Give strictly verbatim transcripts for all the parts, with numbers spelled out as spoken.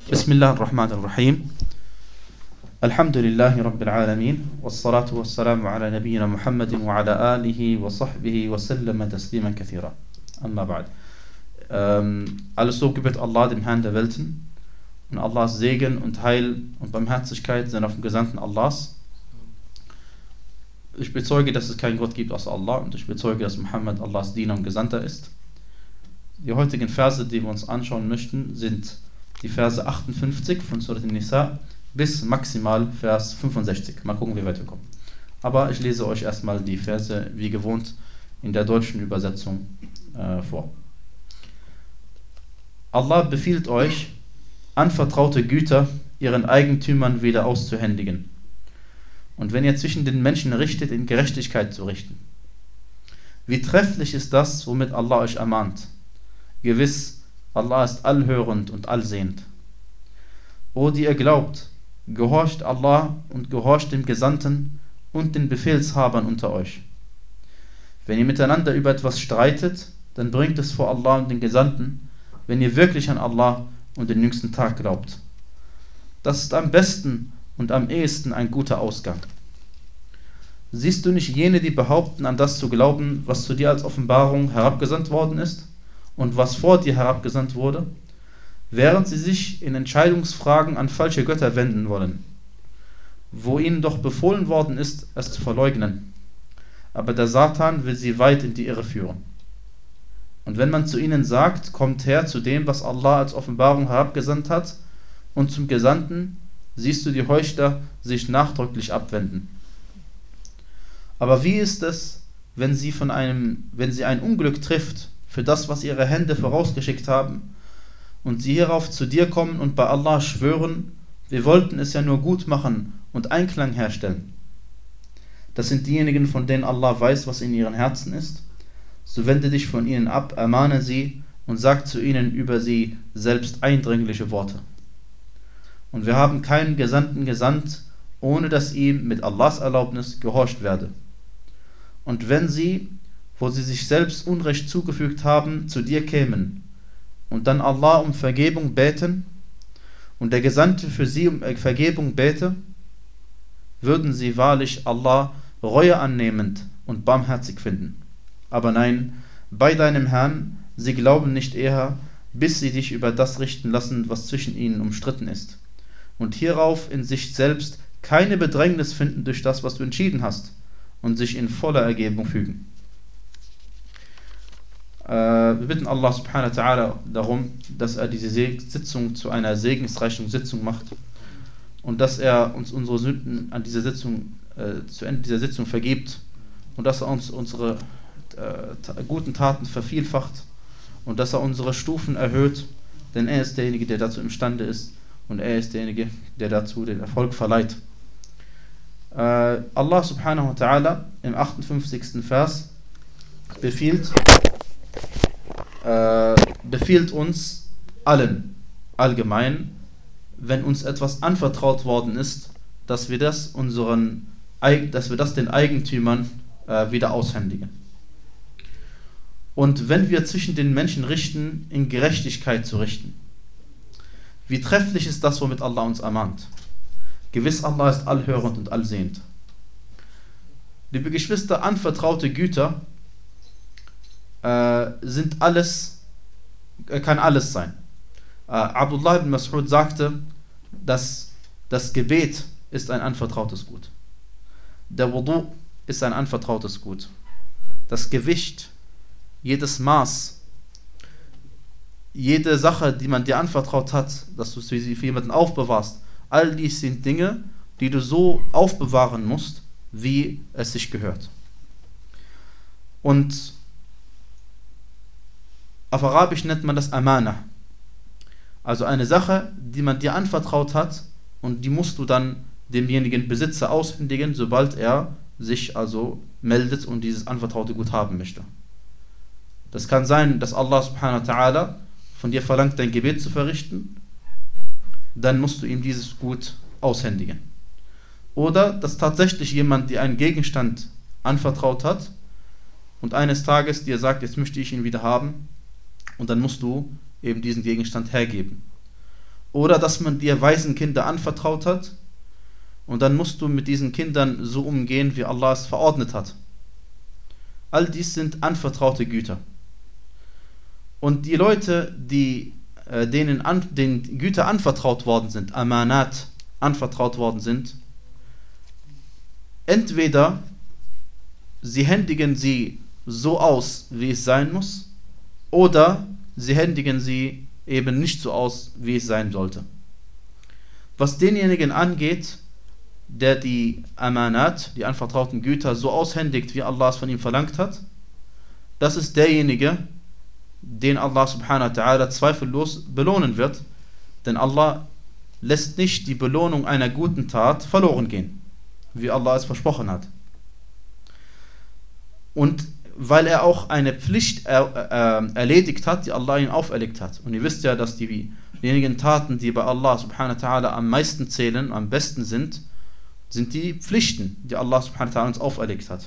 Bismillah ar-Rahman ar-Rahim. Alhamdulillahi Rabbil Alamin. Wassalatu wassalamu ala nabiyyina Muhammadin wa ala alihi wa sahbihi wa sallama tasliman kathira. Amma ba'd. Ähm, alles so gebet Allah, dem Herrn der Welten. Und Allahs Segen und Heil und Barmherzigkeit sind auf dem Gesandten Allahs. Ich bezeuge, dass es keinen Gott gibt außer Allah, und ich bezeuge, dass Muhammad Allahs Diener und Gesandter ist. Die heutigen Verse, die wir uns anschauen möchten, sind die Verse achtundfünfzig von Surat An-Nisa bis maximal Vers fünfundsechzig. Mal gucken, wie weit wir kommen. Aber ich lese euch erstmal die Verse wie gewohnt in der deutschen Übersetzung äh, vor. Allah befiehlt euch, anvertraute Güter ihren Eigentümern wieder auszuhändigen. Und wenn ihr zwischen den Menschen richtet, in Gerechtigkeit zu richten. Wie trefflich ist das, womit Allah euch ermahnt. Gewiss, Allah ist allhörend und allsehend. O die ihr glaubt, gehorcht Allah und gehorcht dem Gesandten und den Befehlshabern unter euch. Wenn ihr miteinander über etwas streitet, dann bringt es vor Allah und den Gesandten, wenn ihr wirklich an Allah und den jüngsten Tag glaubt. Das ist am besten und am ehesten ein guter Ausgang. Siehst du nicht jene, die behaupten, an das zu glauben, was zu dir als Offenbarung herabgesandt worden ist und was vor dir herabgesandt wurde, während sie sich in Entscheidungsfragen an falsche Götter wenden wollen, wo ihnen doch befohlen worden ist, es zu verleugnen. Aber der Satan will sie weit in die Irre führen. Und wenn man zu ihnen sagt, kommt her zu dem, was Allah als Offenbarung herabgesandt hat, und zum Gesandten, siehst du die Heuchler sich nachdrücklich abwenden. Aber wie ist es, wenn sie von einem, wenn sie ein Unglück trifft für das, was ihre Hände vorausgeschickt haben, und sie hierauf zu dir kommen und bei Allah schwören, wir wollten es ja nur gut machen und Einklang herstellen. Das sind diejenigen, von denen Allah weiß, was in ihren Herzen ist. So wende dich von ihnen ab, ermahne sie und sag zu ihnen über sie selbst eindringliche Worte. Und wir haben keinen Gesandten gesandt, ohne dass ihm mit Allahs Erlaubnis gehorcht werde. Und wenn sie, wo sie sich selbst Unrecht zugefügt haben, zu dir kämen und dann Allah um Vergebung bäten und der Gesandte für sie um Vergebung bäte, würden sie wahrlich Allah Reue annehmend und barmherzig finden. Aber nein, bei deinem Herrn, sie glauben nicht eher, bis sie dich über das richten lassen, was zwischen ihnen umstritten ist, und hierauf in sich selbst keine Bedrängnis finden durch das, was du entschieden hast, und sich in voller Ergebung fügen. Äh, wir bitten Allah subhanahu wa ta'ala darum, dass er diese Sitzung zu einer segensreichen Sitzung macht und dass er uns unsere Sünden an dieser Sitzung, äh, zu Ende dieser Sitzung vergibt und dass er uns unsere äh, guten Taten vervielfacht und dass er unsere Stufen erhöht, denn er ist derjenige, der dazu imstande ist, und er ist derjenige, der dazu den Erfolg verleiht. Äh, Allah subhanahu wa ta'ala im achtundfünfzigsten Vers befiehlt, äh, befiehlt uns allen allgemein, wenn uns etwas anvertraut worden ist, dass wir das unseren, dass wir das den Eigentümern äh, wieder aushändigen. Und wenn wir zwischen den Menschen richten, in Gerechtigkeit zu richten. Wie trefflich ist das, womit Allah uns ermahnt. Gewiss, Allah ist allhörend und allsehend. Liebe Geschwister, anvertraute Güter äh, sind alles, äh, kann alles sein. Äh, Abdullah ibn Mas'ud sagte, dass das Gebet ist ein anvertrautes Gut. Der Wudu ist ein anvertrautes Gut. Das Gewicht, jedes Maß, jede Sache, die man dir anvertraut hat, dass du sie für jemanden aufbewahrst, all dies sind Dinge, die du so aufbewahren musst, wie es sich gehört. Und auf Arabisch nennt man das Amana. Also eine Sache, die man dir anvertraut hat, und die musst du dann demjenigen Besitzer aushändigen, sobald er sich also meldet und dieses anvertraute Gut haben möchte. Das kann sein, dass Allah subhanahu wa ta'ala von dir verlangt, dein Gebet zu verrichten, dann musst du ihm dieses Gut aushändigen. Oder dass tatsächlich jemand dir einen Gegenstand anvertraut hat und eines Tages dir sagt, jetzt möchte ich ihn wieder haben, und dann musst du eben diesen Gegenstand hergeben. Oder dass man dir Waisenkinder anvertraut hat und dann musst du mit diesen Kindern so umgehen, wie Allah es verordnet hat. All dies sind anvertraute Güter. Und die Leute, die, äh, denen, an, denen Güter anvertraut worden sind, Amanat anvertraut worden sind, entweder sie händigen sie so aus, wie es sein muss, oder sie händigen sie eben nicht so aus, wie es sein sollte. Was denjenigen angeht, der die Amanat, die anvertrauten Güter, so aushändigt, wie Allah es von ihm verlangt hat, das ist derjenige, den Allah subhanahu wa ta'ala zweifellos belohnen wird, denn Allah lässt nicht die Belohnung einer guten Tat verloren gehen, wie Allah es versprochen hat. Und weil er auch eine Pflicht er, äh, erledigt hat, die Allah ihm auferlegt hat. Und ihr wisst ja, dass die, diejenigen Taten, die bei Allah subhanahu wa ta'ala am meisten zählen, am besten sind, sind die Pflichten, die Allah subhanahu wa ta'ala uns auferlegt hat.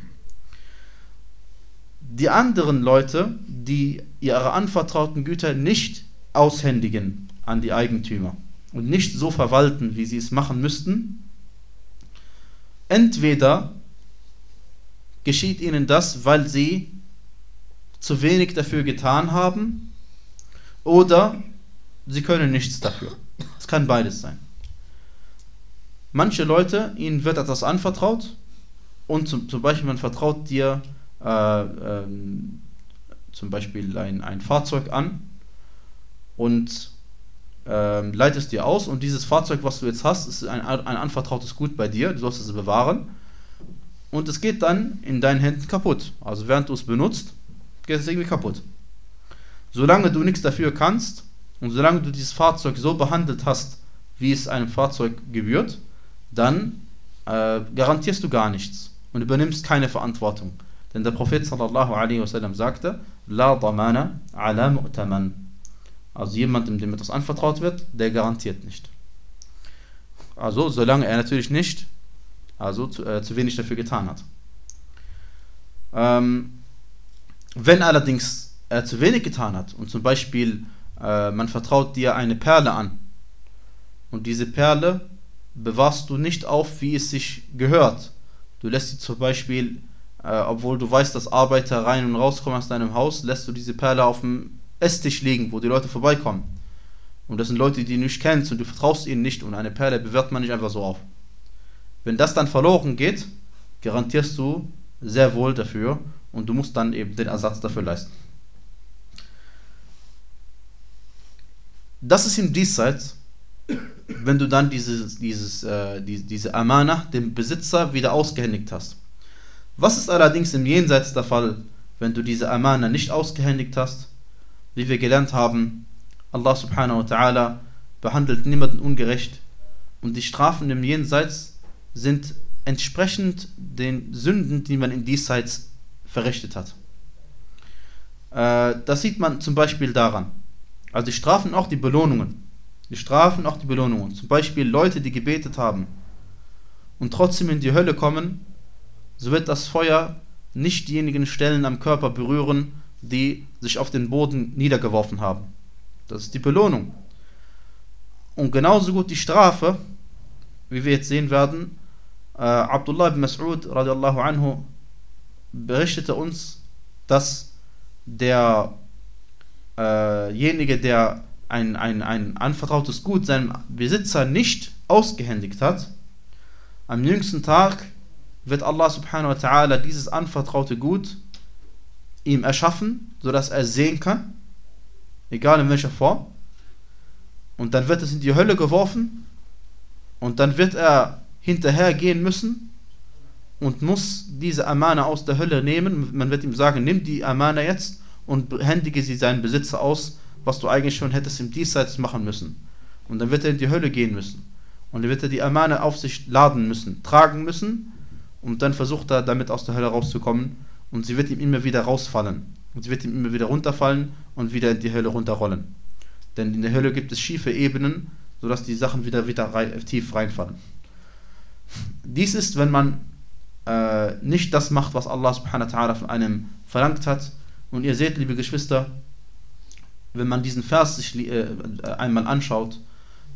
Die anderen Leute, die ihre anvertrauten Güter nicht aushändigen an die Eigentümer und nicht so verwalten, wie sie es machen müssten, entweder geschieht ihnen das, weil sie zu wenig dafür getan haben, oder sie können nichts dafür. Es kann beides sein. Manche Leute, ihnen wird etwas anvertraut und zum, zum Beispiel man vertraut dir äh, ähm, zum Beispiel ein, ein Fahrzeug an und ähm, leitest dir aus, und dieses Fahrzeug, was du jetzt hast, ist ein, ein anvertrautes Gut bei dir, du sollst es bewahren. Und es geht dann in deinen Händen kaputt. Also während du es benutzt, geht es irgendwie kaputt. Solange du nichts dafür kannst und solange du dieses Fahrzeug so behandelt hast, wie es einem Fahrzeug gebührt, dann äh, garantierst du gar nichts und übernimmst keine Verantwortung. Denn der Prophet sallallahu alaihi wasallam sagte, La damana ala mu'taman. Also jemandem, dem etwas anvertraut wird, der garantiert nicht. Also solange er natürlich nicht also zu, äh, zu wenig dafür getan hat. Ähm, wenn allerdings er zu wenig getan hat und zum Beispiel äh, man vertraut dir eine Perle an und diese Perle bewahrst du nicht auf, wie es sich gehört. Du lässt sie zum Beispiel, äh, obwohl du weißt, dass Arbeiter rein und rauskommen aus deinem Haus, lässt du diese Perle auf dem Esstisch liegen, wo die Leute vorbeikommen. Und das sind Leute, die du nicht kennst und du vertraust ihnen nicht, und eine Perle bewahrt man nicht einfach so auf. Wenn das dann verloren geht, garantierst du sehr wohl dafür und du musst dann eben den Ersatz dafür leisten. Das ist im Diesseits, wenn du dann dieses, dieses, äh, die, diese Amana dem Besitzer wieder ausgehändigt hast. Was ist allerdings im Jenseits der Fall, wenn du diese Amana nicht ausgehändigt hast? Wie wir gelernt haben, Allah subhanahu wa ta'ala behandelt niemanden ungerecht, und die Strafen im Jenseits sind entsprechend den Sünden, die man im Diesseits verrichtet hat. Äh, das sieht man zum Beispiel daran. Also die strafen auch die Belohnungen. Die strafen auch die Belohnungen. Zum Beispiel Leute, die gebetet haben und trotzdem in die Hölle kommen, so wird das Feuer nicht diejenigen Stellen am Körper berühren, die sich auf den Boden niedergeworfen haben. Das ist die Belohnung. Und genauso gut die Strafe, wie wir jetzt sehen werden. Uh, Abdullah ibn Mas'ud radiallahu anhu berichtete uns, dass derjenige, äh der ein, ein, ein anvertrautes Gut seinem Besitzer nicht ausgehändigt hat, am jüngsten Tag wird Allah subhanahu wa ta'ala dieses anvertraute Gut ihm erschaffen, sodass er sehen kann, egal in welcher Form, und dann wird es in die Hölle geworfen und dann wird er hinterhergehen müssen und muss diese Amana aus der Hölle nehmen. Man wird ihm sagen, nimm die Amana jetzt und händige sie seinen Besitzer aus, was du eigentlich schon hättest im Diesseits machen müssen. Und dann wird er in die Hölle gehen müssen. Und dann wird er die Amana auf sich laden müssen, tragen müssen, und dann versucht er damit aus der Hölle rauszukommen, und sie wird ihm immer wieder rausfallen. Und sie wird ihm immer wieder runterfallen und wieder in die Hölle runterrollen. Denn in der Hölle gibt es schiefe Ebenen, sodass die Sachen wieder, wieder rein, tief reinfallen. Dies ist, wenn man äh, nicht das macht, was Allah subhanahu wa ta'ala von einem verlangt hat. Und ihr seht, liebe Geschwister, wenn man diesen Vers sich äh, einmal anschaut,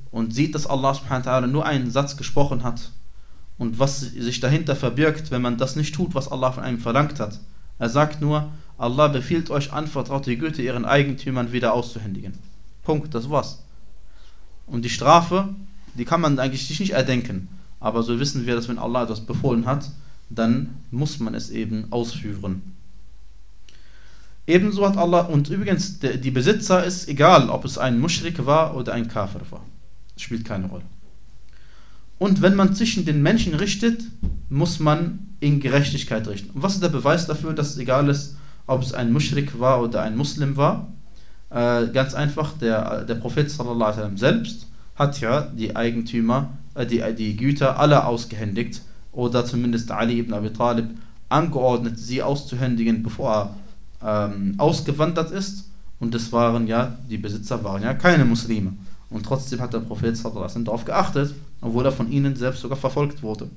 und sieht, dass Allah subhanahu wa ta'ala nur einen Satz gesprochen hat und was sich dahinter verbirgt, wenn man das nicht tut, was Allah von einem verlangt hat. Er sagt nur, Allah befiehlt euch, anvertraute Güter ihren Eigentümern wieder auszuhändigen. Punkt, das war's. Und die Strafe, die kann man eigentlich nicht erdenken. Aber so wissen wir, dass wenn Allah etwas befohlen hat, dann muss man es eben ausführen. Ebenso hat Allah, und übrigens, die Besitzer ist egal, ob es ein Muschrik war oder ein Kafir war. Das spielt keine Rolle. Und wenn man zwischen den Menschen richtet, muss man in Gerechtigkeit richten. Und was ist der Beweis dafür, dass es egal ist, ob es ein Muschrik war oder ein Muslim war? Äh, ganz einfach, der, der Prophet sallallahu alaihi wasallam selbst hat ja die Eigentümer, äh, die, die Güter alle ausgehändigt, oder zumindest Ali ibn Abi Talib angeordnet, sie auszuhändigen, bevor er ähm, ausgewandert ist. Und das waren ja, die Besitzer waren ja keine Muslime. Und trotzdem hat der Prophet sallallahu alaihi wasallam darauf geachtet, obwohl er von ihnen selbst sogar verfolgt wurde.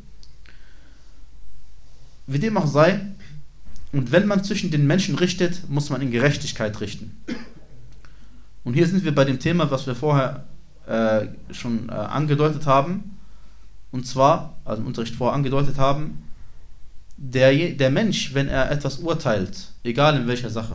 Wie dem auch sei, und wenn man zwischen den Menschen richtet, muss man in Gerechtigkeit richten. Und hier sind wir bei dem Thema, was wir vorher äh, schon äh, angedeutet haben, und zwar, also im Unterricht vorher angedeutet haben, der, der Mensch, wenn er etwas urteilt, egal in welcher Sache,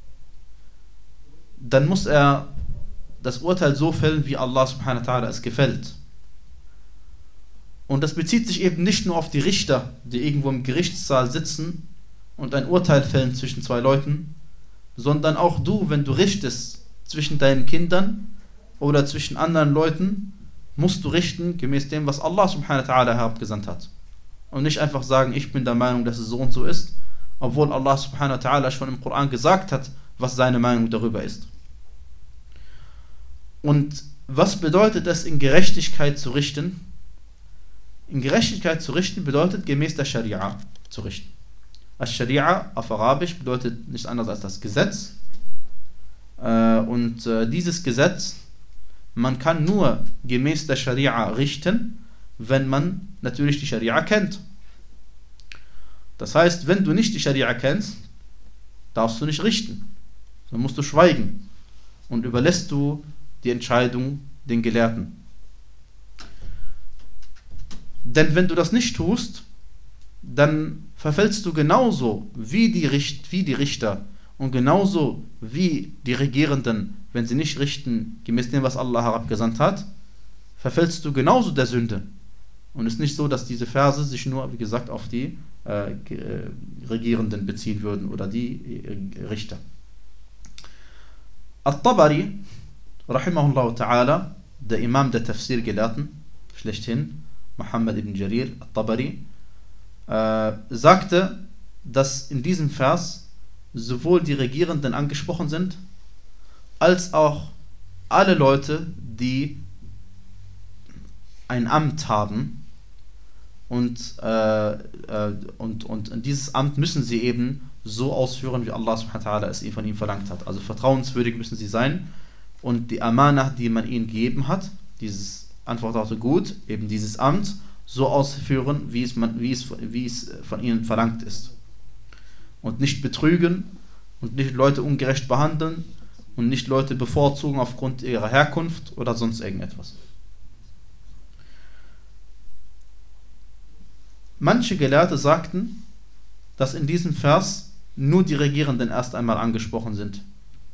dann muss er das Urteil so fällen, wie Allah subhanahu wa ta'ala es gefällt. Und das bezieht sich eben nicht nur auf die Richter, die irgendwo im Gerichtssaal sitzen und ein Urteil fällen zwischen zwei Leuten, sondern auch du, wenn du richtest zwischen deinen Kindern oder zwischen anderen Leuten, musst du richten gemäß dem, was Allah subhanahu wa ta'ala herabgesandt hat. Und nicht einfach sagen, ich bin der Meinung, dass es so und so ist, obwohl Allah subhanahu wa ta'ala schon im Koran gesagt hat, was seine Meinung darüber ist. Und was bedeutet es, in Gerechtigkeit zu richten? In Gerechtigkeit zu richten bedeutet, gemäß der Scharia zu richten. Al-Scharia auf Arabisch bedeutet nichts anderes als das Gesetz. Und dieses Gesetz, man kann nur gemäß der Scharia richten, wenn man natürlich die Scharia kennt. Das heißt, wenn du nicht die Scharia kennst, darfst du nicht richten. Dann musst du schweigen und überlässt du die Entscheidung den Gelehrten. Denn wenn du das nicht tust, dann verfällst du genauso wie die, Richt, wie die Richter und genauso wie die Regierenden, wenn sie nicht richten, gemäß dem, was Allah herabgesandt hat, verfällst du genauso der Sünde. Und es ist nicht so, dass diese Verse sich nur, wie gesagt, auf die äh, Regierenden beziehen würden oder die äh, Richter. At-Tabari, rahimahullah ta'ala, der Imam der Tafsir-Gelehrten, schlechthin, Muhammad ibn Jarir At-Tabari, äh, sagte, dass in diesem Vers sowohl die Regierenden angesprochen sind, als auch alle Leute, die ein Amt haben und, äh, äh, und, und dieses Amt müssen sie eben so ausführen, wie Allah subhanahu wa ta'ala es von ihnen verlangt hat. Also vertrauenswürdig müssen sie sein und die Amana, die man ihnen gegeben hat, dieses antwortete Gut, eben dieses Amt, so ausführen, wie es, man, wie, es, wie es von ihnen verlangt ist. Und nicht betrügen und nicht Leute ungerecht behandeln und nicht Leute bevorzugen aufgrund ihrer Herkunft oder sonst irgendetwas. Manche Gelehrte sagten, dass in diesem Vers nur die Regierenden erst einmal angesprochen sind.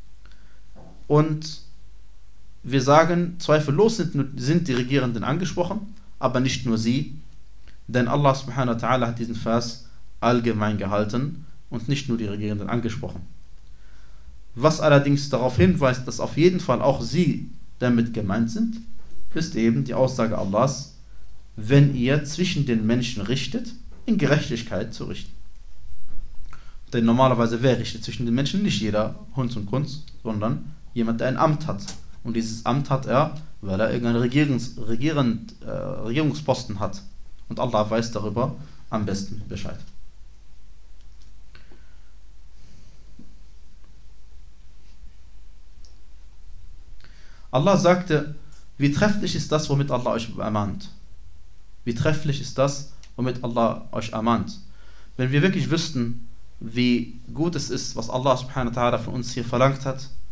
Und wir sagen, zweifellos sind, sind die Regierenden angesprochen, aber nicht nur sie, denn Allah subhanahu wa ta'ala hat diesen Vers allgemein gehalten und nicht nur die Regierenden angesprochen. Was allerdings darauf hinweist, dass auf jeden Fall auch sie damit gemeint sind, ist eben die Aussage Allahs, wenn ihr zwischen den Menschen richtet, in Gerechtigkeit zu richten. Denn normalerweise, wer richtet zwischen den Menschen? Nicht jeder Hunds und Kunz, sondern jemand, der ein Amt hat. Und dieses Amt hat er, weil er irgendeinen Regierungs, Regierend, äh, Regierungsposten hat. Und Allah weiß darüber am besten Bescheid. Allah sagte, wie trefflich ist das, womit Allah euch ermahnt. Wie trefflich ist das, womit Allah euch ermahnt. Wenn wir wirklich wüssten, wie gut es ist, was Allah subhanahu wa ta'ala von uns hier verlangt hat,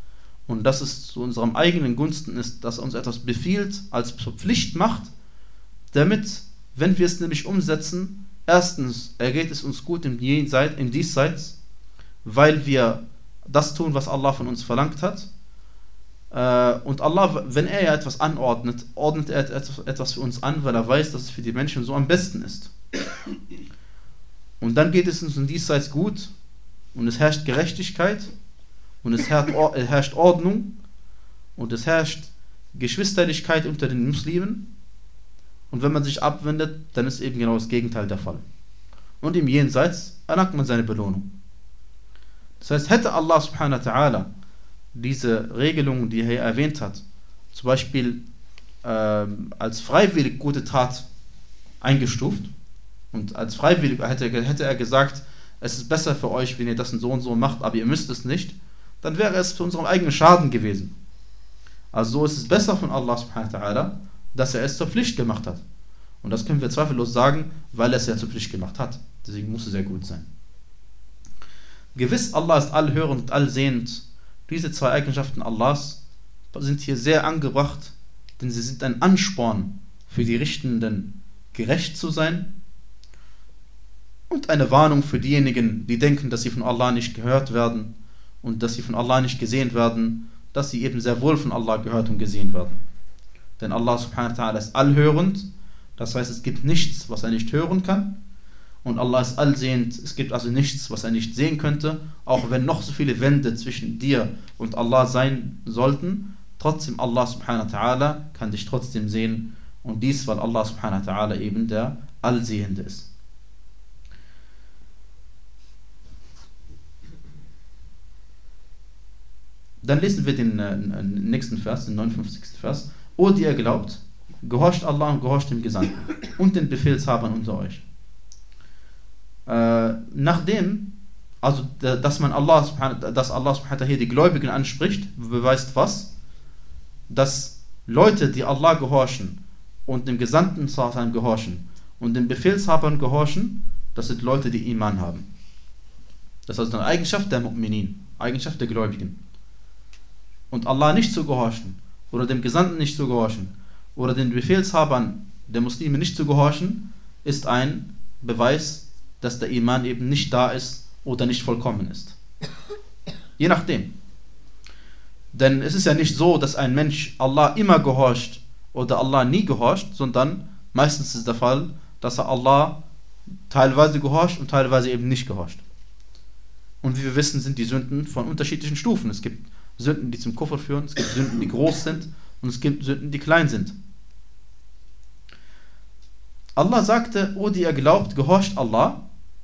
und dass es zu unserem eigenen Gunsten ist, dass er uns etwas befiehlt, als Pflicht macht, damit, wenn wir es nämlich umsetzen, erstens ergeht es uns gut im Jenseits, im Diesseits, weil wir das tun, was Allah von uns verlangt hat. Und Allah, wenn er ja etwas anordnet, ordnet er etwas für uns an, weil er weiß, dass es für die Menschen so am besten ist. Und dann geht es uns im Diesseits gut und es herrscht Gerechtigkeit und es herrscht Ordnung und es herrscht Geschwisterlichkeit unter den Muslimen. Und wenn man sich abwendet, dann ist eben genau das Gegenteil der Fall. Und im Jenseits erlangt man seine Belohnung. Das heißt, hätte Allah subhanahu wa ta'ala diese Regelungen, die er hier erwähnt hat, zum Beispiel ähm, als freiwillig gute Tat eingestuft und als freiwillig hätte, hätte er gesagt, es ist besser für euch, wenn ihr das so und so macht, aber ihr müsst es nicht, dann wäre es für unseren eigenen Schaden gewesen. Also so ist es besser von Allah subhanahu wa ta'ala, dass er es zur Pflicht gemacht hat. Und das können wir zweifellos sagen, weil er es ja zur Pflicht gemacht hat. Deswegen muss es sehr gut sein. Gewiss, Allah ist allhörend und allsehend. Diese zwei Eigenschaften Allahs sind hier sehr angebracht, denn sie sind ein Ansporn für die Richtenden, gerecht zu sein und eine Warnung für diejenigen, die denken, dass sie von Allah nicht gehört werden und dass sie von Allah nicht gesehen werden, dass sie eben sehr wohl von Allah gehört und gesehen werden. Denn Allah subhanahu wa ta'ala ist allhörend, das heißt, es gibt nichts, was er nicht hören kann. Und Allah ist allsehend, es gibt also nichts, was er nicht sehen könnte, auch wenn noch so viele Wände zwischen dir und Allah sein sollten, trotzdem Allah subhanahu wa ta'ala kann dich trotzdem sehen und dies, weil Allah subhanahu wa ta'ala eben der Allsehende ist. Dann lesen wir den äh, nächsten Vers, den neunundfünfzigsten Vers. O, die ihr glaubt, gehorcht Allah und gehorcht dem Gesandten und den Befehlshabern unter euch. Äh, nachdem, also dass man Allah, dass Allah subhanahu wa ta'ala hier die Gläubigen anspricht, beweist was? Dass Leute, die Allah gehorchen und dem Gesandten gehorchen und den Befehlshabern gehorchen, das sind Leute, die Iman haben. Das ist also eine Eigenschaft der Mu'minin, Eigenschaft der Gläubigen. Und Allah nicht zu gehorchen oder dem Gesandten nicht zu gehorchen oder den Befehlshabern der Muslime nicht zu gehorchen, ist ein Beweis, dass der Iman eben nicht da ist oder nicht vollkommen ist. Je nachdem. Denn es ist ja nicht so, dass ein Mensch Allah immer gehorcht oder Allah nie gehorcht, sondern meistens ist der Fall, dass er Allah teilweise gehorcht und teilweise eben nicht gehorcht. Und wie wir wissen, sind die Sünden von unterschiedlichen Stufen. Es gibt Sünden, die zum Kufr führen, es gibt Sünden, die groß sind und es gibt Sünden, die klein sind. Allah sagte, O die ihr glaubt, gehorcht Allah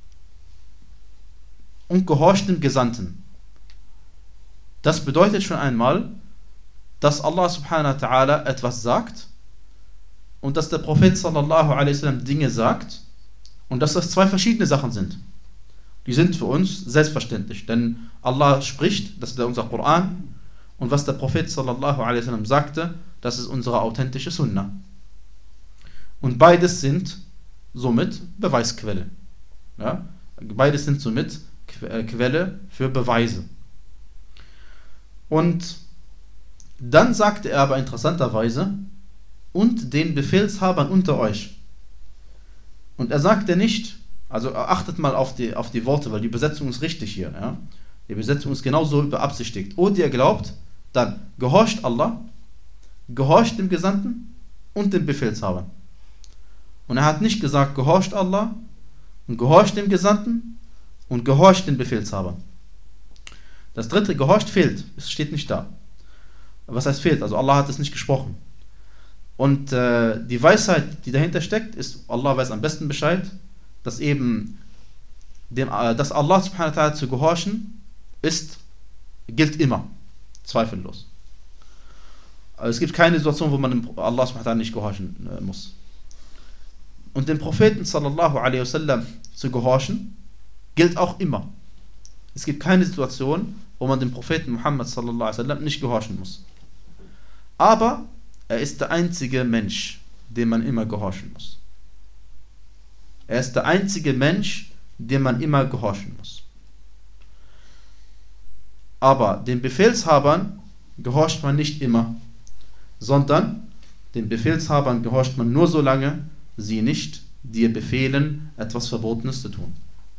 und gehorcht dem Gesandten. Das bedeutet schon einmal, dass Allah subhanahu wa ta'ala etwas sagt und dass der Prophet sallallahu alaihi wasallam Dinge sagt und dass das zwei verschiedene Sachen sind. Die sind für uns selbstverständlich, denn Allah spricht, das ist unser Koran, und was der Prophet sallallahu alaihi wasallam sagte, das ist unsere authentische Sunna. Und beides sind somit Beweisquelle. Ja? Beides sind somit Quelle für Beweise. Und dann sagte er aber interessanterweise, und den Befehlshabern unter euch. Und er sagte nicht, also achtet mal auf die, auf die Worte, weil die Übersetzung ist richtig hier. Ja? Die Übersetzung ist genauso beabsichtigt. O, die ihr glaubt, dann gehorcht Allah, gehorcht dem Gesandten und den Befehlshabern. Und er hat nicht gesagt, gehorcht Allah und gehorcht dem Gesandten und gehorcht den Befehlshabern. Das dritte, gehorcht, fehlt. Es steht nicht da. Was heißt fehlt? Also Allah hat es nicht gesprochen. Und äh, die Weisheit, die dahinter steckt, ist, Allah weiß am besten Bescheid, dass eben dem, äh, dass Allah subhanahu wa ta'ala zu gehorchen ist, gilt immer. Zweifellos. Also es gibt keine Situation, wo man dem Allah subhanahu wa ta'ala nicht gehorchen äh, muss. Und dem Propheten sallallahu alaihi wasallam zu gehorchen, gilt auch immer. Es gibt keine Situation, wo man dem Propheten Muhammad sallallahu alaihi wasallam nicht gehorchen muss. Aber er ist der einzige Mensch, dem man immer gehorchen muss. Er ist der einzige Mensch, dem man immer gehorchen muss. Aber den Befehlshabern gehorcht man nicht immer, sondern den Befehlshabern gehorcht man nur so lange, sie nicht dir befehlen, etwas Verbotenes zu tun.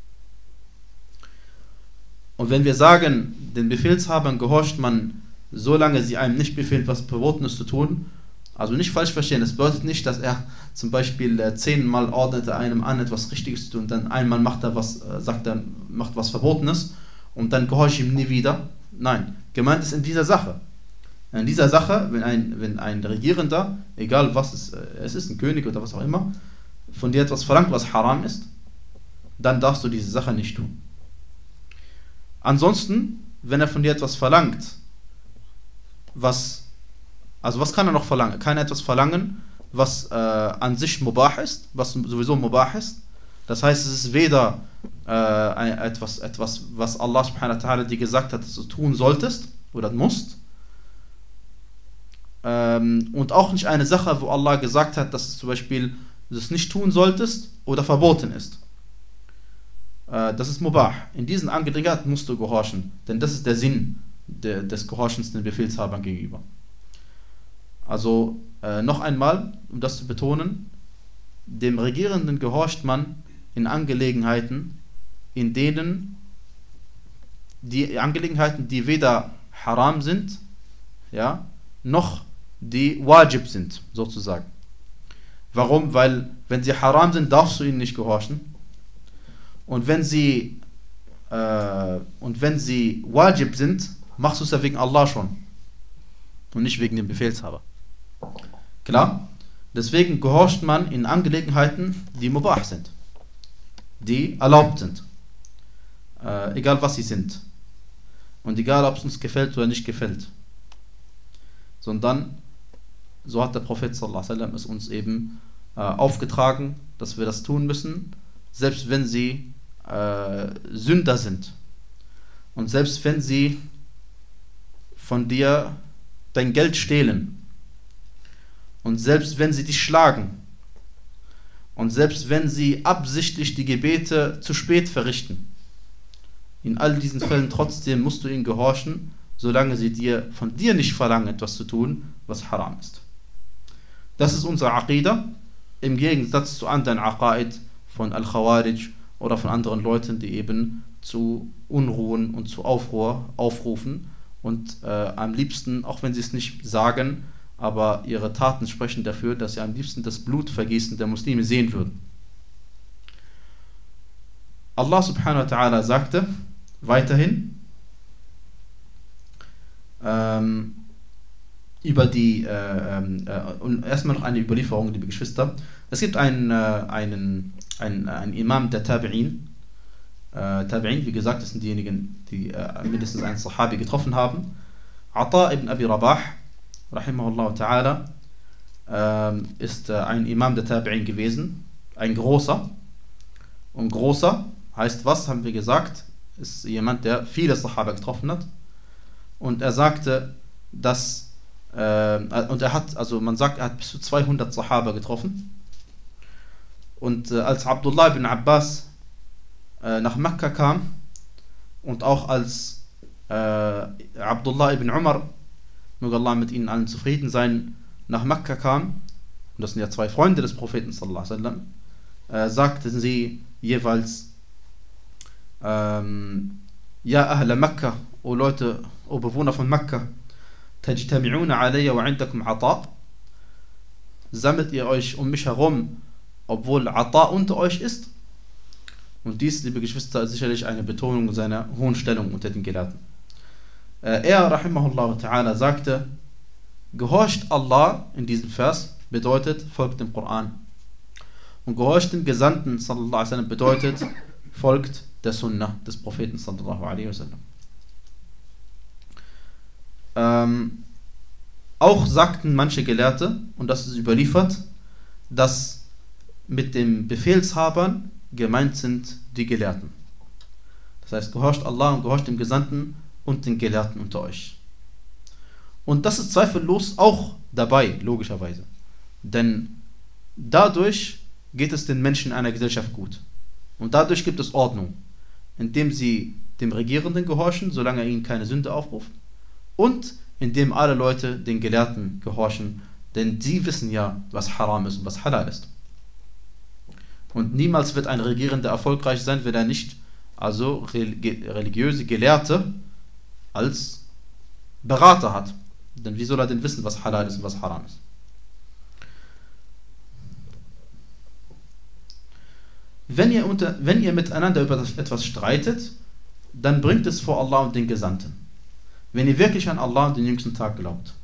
Und wenn wir sagen, den Befehlshabern gehorcht man, solange sie einem nicht befehlen, etwas Verbotenes zu tun, also nicht falsch verstehen, das bedeutet nicht, dass er zum Beispiel äh, zehnmal ordnete einem an, etwas Richtiges zu tun, und dann einmal macht er was, äh, sagt er, macht was Verbotenes und dann gehorcht ihm nie wieder. Nein, gemeint ist in dieser Sache. In dieser Sache, wenn ein, wenn ein Regierender, egal was es, äh, es ist, ein König oder was auch immer, von dir etwas verlangt, was haram ist, dann darfst du diese Sache nicht tun. Ansonsten, wenn er von dir etwas verlangt, was, also was kann er noch verlangen? Er kann etwas verlangen, was äh, an sich mubah ist, was sowieso mubah ist. Das heißt, es ist weder äh, etwas, etwas, was Allah subhanahu wa ta'ala dir gesagt hat, dass du tun solltest oder musst, ähm, und auch nicht eine Sache, wo Allah gesagt hat, dass es zum Beispiel du es nicht tun solltest oder verboten ist. Äh, das ist mubah. In diesen Angelegenheiten musst du gehorchen, denn das ist der Sinn de, des Gehorchens den Befehlshabern gegenüber. Also äh, noch einmal, um das zu betonen, dem Regierenden gehorcht man in Angelegenheiten, in denen die Angelegenheiten, die weder haram sind, ja, noch die wajib sind, sozusagen. Warum? Weil, wenn sie haram sind, darfst du ihnen nicht gehorchen. Und wenn sie äh, und wenn sie wajib sind, machst du es ja wegen Allah schon. Und nicht wegen dem Befehlshaber. Klar? Deswegen gehorcht man in Angelegenheiten, die mubah sind. Die erlaubt sind. Äh, egal was sie sind. Und egal, ob es uns gefällt oder nicht gefällt. Sondern, so hat der Prophet sallallahu alaihi wasallam es uns eben äh, aufgetragen, dass wir das tun müssen, selbst wenn sie äh, Sünder sind. Und selbst wenn sie von dir dein Geld stehlen. Und selbst wenn sie dich schlagen. Und selbst wenn sie absichtlich die Gebete zu spät verrichten. In all diesen Fällen trotzdem musst du ihnen gehorchen, solange sie dir von dir nicht verlangen, etwas zu tun, was haram ist. Das ist unsere Aqidah, im Gegensatz zu anderen Aqaid von Al-Khawarij oder von anderen Leuten, die eben zu Unruhen und zu Aufruhr aufrufen und äh, am liebsten, auch wenn sie es nicht sagen, aber ihre Taten sprechen dafür, dass sie am liebsten das Blutvergießen der Muslime sehen würden. Allah subhanahu wa ta'ala sagte weiterhin ähm, über die äh, äh, und erstmal noch eine Überlieferung, liebe Geschwister. Es gibt einen, äh, einen, einen, einen Imam der Tabi'in. Äh, Tabi'in, wie gesagt, das sind diejenigen, die äh, mindestens einen Sahabi getroffen haben. Ata ibn Abi Rabah, rahimahullah ta'ala, äh, ist äh, ein Imam der Tabi'in gewesen. Ein großer. Und großer heißt was, haben wir gesagt, ist jemand, der viele Sahaba getroffen hat. Und er sagte, dass äh, und er hat, also man sagt, er hat bis zu zweihundert Sahaba getroffen. Und äh, als Abdullah ibn Abbas äh, nach Mekka kam und auch als äh, Abdullah ibn Umar, möge Allah mit ihnen allen zufrieden sein, nach Mekka kam, und das sind ja zwei Freunde des Propheten sallallahu alaihi wasallam, äh, sagten sie jeweils, ähm, ja Ahla Mekka, o Leute, o Bewohner von Mekka, tajtami'una alayya wa 'indakum 'ata, sammelt ihr euch um mich herum, obwohl 'Ata unter euch ist? Und dies, liebe Geschwister, ist sicherlich eine Betonung seiner hohen Stellung unter den Gelehrten. Äh, er, rahimahullah ta'ala, sagte, gehorcht Allah in diesem Vers bedeutet, folgt dem Koran. Und gehorcht dem Gesandten sallallahu alaihi wasallam bedeutet, folgt der Sunnah des Propheten sallallahu alaihi wasallam. Ähm, auch sagten manche Gelehrte, und das ist überliefert, dass mit den Befehlshabern gemeint sind die Gelehrten. Das heißt, gehorcht Allah und gehorcht dem Gesandten und den Gelehrten unter euch. Und das ist zweifellos auch dabei, logischerweise. Denn dadurch geht es den Menschen in einer Gesellschaft gut. Und dadurch gibt es Ordnung, indem sie dem Regierenden gehorchen, solange er ihnen keine Sünde aufruft. Und indem alle Leute den Gelehrten gehorchen, denn sie wissen ja, was Haram ist und was Halal ist. Und niemals wird ein Regierender erfolgreich sein, wenn er nicht also religiöse Gelehrte als Berater hat. Denn wie soll er denn wissen, was Halal ist und was Haram ist? Wenn ihr, unter, wenn ihr miteinander über das etwas streitet, dann bringt es vor Allah und den Gesandten. Wenn ihr wirklich an Allah und den jüngsten Tag glaubt.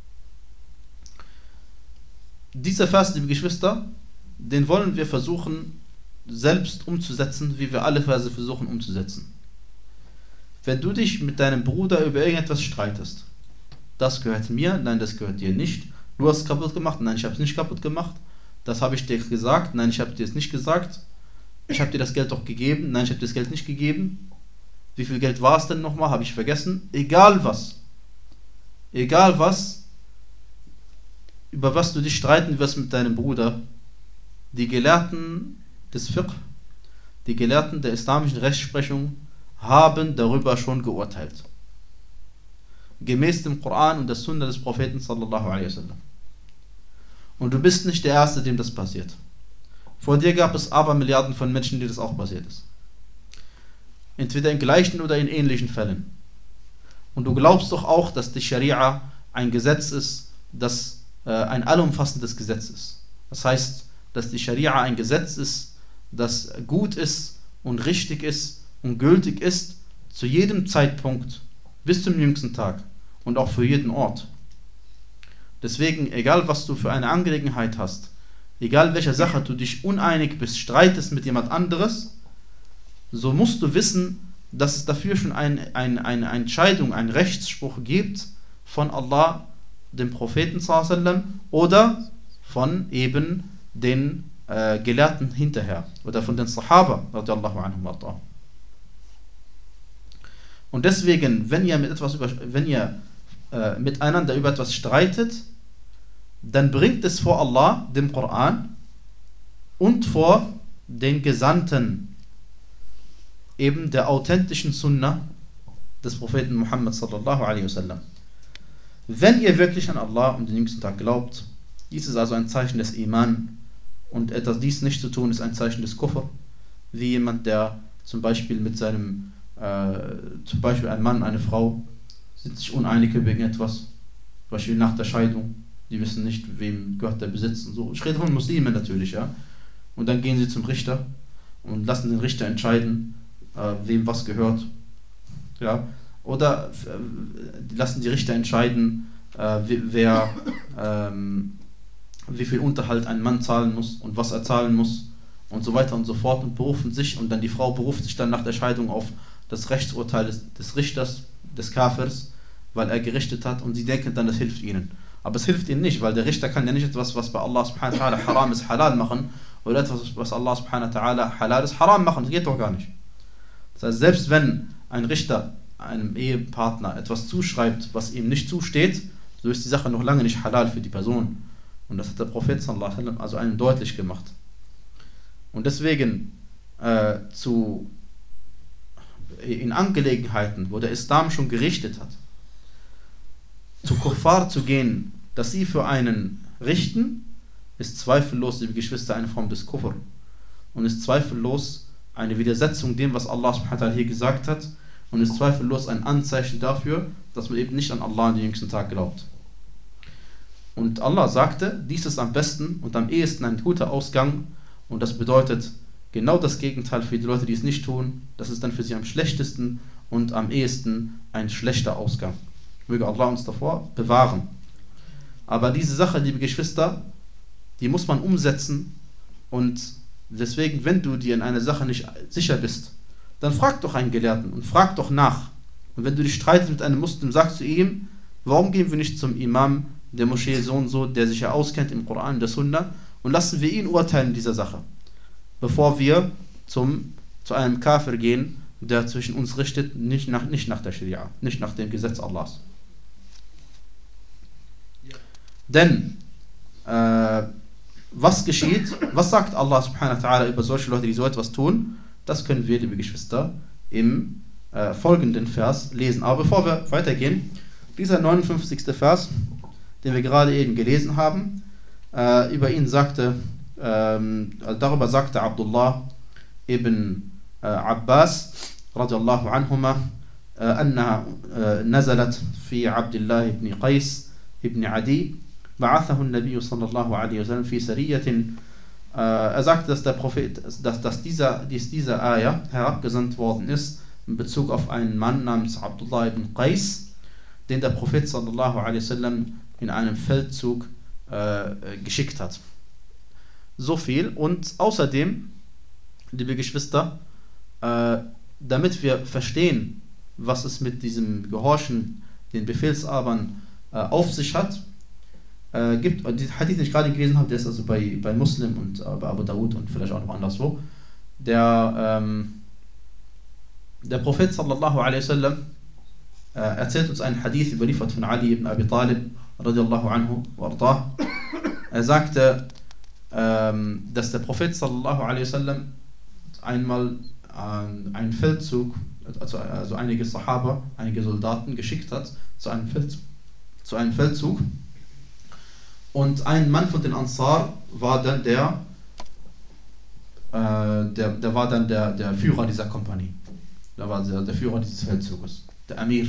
Dieser Vers, liebe Geschwister, den wollen wir versuchen, selbst umzusetzen, wie wir alle Verse versuchen umzusetzen. Wenn du dich mit deinem Bruder über irgendetwas streitest, das gehört mir, nein, das gehört dir nicht, du hast es kaputt gemacht, nein, ich habe es nicht kaputt gemacht, das habe ich dir gesagt, nein, ich habe dir es nicht gesagt, ich habe dir das Geld doch gegeben, nein, ich habe dir das Geld nicht gegeben, wie viel Geld war es denn nochmal, habe ich vergessen, egal was, egal was, über was du dich streiten wirst mit deinem Bruder, die Gelehrten des Fiqh, die Gelehrten der islamischen Rechtsprechung haben darüber schon geurteilt. Gemäß dem Koran und der Sunna des Propheten sallallahu alaihi wasallam. Und du bist nicht der Erste, dem das passiert. Vor dir gab es aber Milliarden von Menschen, die das auch passiert ist. Entweder in gleichen oder in ähnlichen Fällen. Und du glaubst doch auch, dass die Scharia ein Gesetz ist, das äh, ein allumfassendes Gesetz ist. Das heißt, dass die Scharia ein Gesetz ist, das gut ist und richtig ist und gültig ist zu jedem Zeitpunkt bis zum jüngsten Tag und auch für jeden Ort. Deswegen, egal was du für eine Angelegenheit hast, egal welcher Sache du dich uneinig bist, streitest mit jemand anderes, so musst du wissen, dass es dafür schon ein, ein, eine Entscheidung, einen Rechtsspruch gibt von Allah, dem Propheten sallallahu alaihi wasallam, oder von eben den äh, Gelehrten hinterher oder von den Sahaba radiallahu anhum warḍahum. Und deswegen, wenn ihr mit etwas über, wenn ihr äh, miteinander über etwas streitet, dann bringt es vor Allah, dem Koran, und vor den Gesandten, eben der authentischen Sunna des Propheten Muhammad sallallahu alaihi wasallam. Wenn ihr wirklich an Allah und den jüngsten Tag glaubt, dies ist also ein Zeichen des Iman, und etwas dies nicht zu tun ist ein Zeichen des Kufr, wie jemand, der zum Beispiel mit seinem Äh, zum Beispiel ein Mann, eine Frau sind sich uneinig über irgendetwas, zum Beispiel nach der Scheidung, die wissen nicht, wem gehört der Besitz und so. Ich rede von Muslimen natürlich, ja. Und dann gehen sie zum Richter und lassen den Richter entscheiden, äh, wem was gehört, ja. Oder äh, lassen die Richter entscheiden, äh, wer, ähm, wie viel Unterhalt ein Mann zahlen muss und was er zahlen muss und so weiter und so fort, und berufen sich, und dann die Frau beruft sich dann nach der Scheidung auf das Rechtsurteil des, des Richters, des Kafirs, weil er gerichtet hat, und sie denken dann, das hilft ihnen. Aber es hilft ihnen nicht, weil der Richter kann ja nicht etwas, was bei Allah subhanahu wa ta'ala haram ist, halal machen, oder etwas, was Allah subhanahu wa ta'ala halal ist, haram machen. Das geht doch gar nicht. Das heißt, selbst wenn ein Richter einem Ehepartner etwas zuschreibt, was ihm nicht zusteht, so ist die Sache noch lange nicht halal für die Person. Und das hat der Prophet sallallahu alaihi wasallam also einem deutlich gemacht. Und deswegen äh, zu in Angelegenheiten, wo der Islam schon gerichtet hat, zu Kuffar zu gehen, dass sie für einen richten, ist zweifellos, liebe Geschwister, eine Form des Kufr. Und ist zweifellos eine Widersetzung dem, was Allah subhanahu wa ta'ala hier gesagt hat, und ist zweifellos ein Anzeichen dafür, dass man eben nicht an Allah an den jüngsten Tag glaubt. Und Allah sagte, dies ist am besten und am ehesten ein guter Ausgang, und das bedeutet genau das Gegenteil für die Leute, die es nicht tun. Das ist dann für sie am schlechtesten und am ehesten ein schlechter Ausgang. Möge Allah uns davor bewahren. Aber diese Sache, liebe Geschwister, die muss man umsetzen, und deswegen, wenn du dir in einer Sache nicht sicher bist, dann frag doch einen Gelehrten und frag doch nach. Und wenn du dich streitest mit einem Muslim, sagst du ihm, warum gehen wir nicht zum Imam der Moschee so und so, der sich ja auskennt im Koran und der Sunna, und lassen wir ihn urteilen in dieser Sache, bevor wir zum, zu einem Kafir gehen, der zwischen uns richtet, nicht nach, nicht nach der Scharia, nicht nach dem Gesetz Allahs. Ja. Denn, äh, was geschieht, was sagt Allah subhanahu wa ta'ala über solche Leute, die so etwas tun, das können wir, liebe Geschwister, im äh, folgenden Vers lesen. Aber bevor wir weitergehen, Dieser neunundfünfzigste Vers, den wir gerade eben gelesen haben, äh, über ihn sagte, ähm, also darüber sagte Abdullah ibn äh, Abbas radiallahu anhuma, äh, أنها äh, نزلت في عبد الله ibn Qais ibn Adi بعثه النبي صلى الله عليه وسلم في سرية. Er sagte, dass der Prophet, dass, dass dieser, dies dieser Ayah herabgesandt worden ist in Bezug auf einen Mann namens Abdullah ibn Qais, den der Prophet sallallahu alaihi wasallam in einem Feldzug äh, geschickt hat. So viel. Und außerdem, liebe Geschwister, äh, damit wir verstehen, was es mit diesem Gehorchen den Befehlshabern äh, auf sich hat, äh, gibt, die Hadith, den ich gerade gelesen habe, der ist also bei, bei Muslim und äh, bei Abu Dawud und vielleicht auch noch anderswo, der, ähm, der Prophet sallallahu alaihi wasallam äh, erzählt uns einen Hadith überliefert von Ali ibn Abi Talib radiallahu anhu wardah. Er sagte, ähm, dass der Prophet sallallahu alaihi wasallam einmal äh, einen Feldzug, also, also einige Sahaba, einige Soldaten geschickt hat zu einem Feldzug, zu einem Feldzug. Und ein Mann von den Ansar war dann der, äh, der, der war dann der, der Führer dieser Kompanie. Der war der, der Führer dieses Feldzuges, der Amir.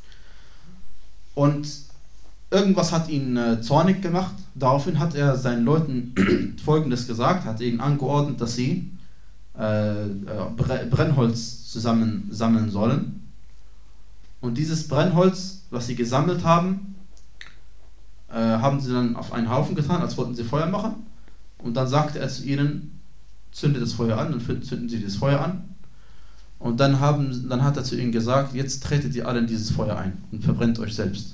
Und irgendwas hat ihn äh, zornig gemacht. Daraufhin hat er seinen Leuten Folgendes gesagt, hat ihnen angeordnet, dass sie äh, Brennholz zusammen sammeln sollen. Und dieses Brennholz, was sie gesammelt haben, äh, haben sie dann auf einen Haufen getan, als wollten sie Feuer machen. Und dann sagte er zu ihnen, zündet das Feuer an, dann zünden sie das Feuer an. Und dann, haben, dann hat er zu ihnen gesagt, jetzt tretet ihr alle in dieses Feuer ein und verbrennt euch selbst.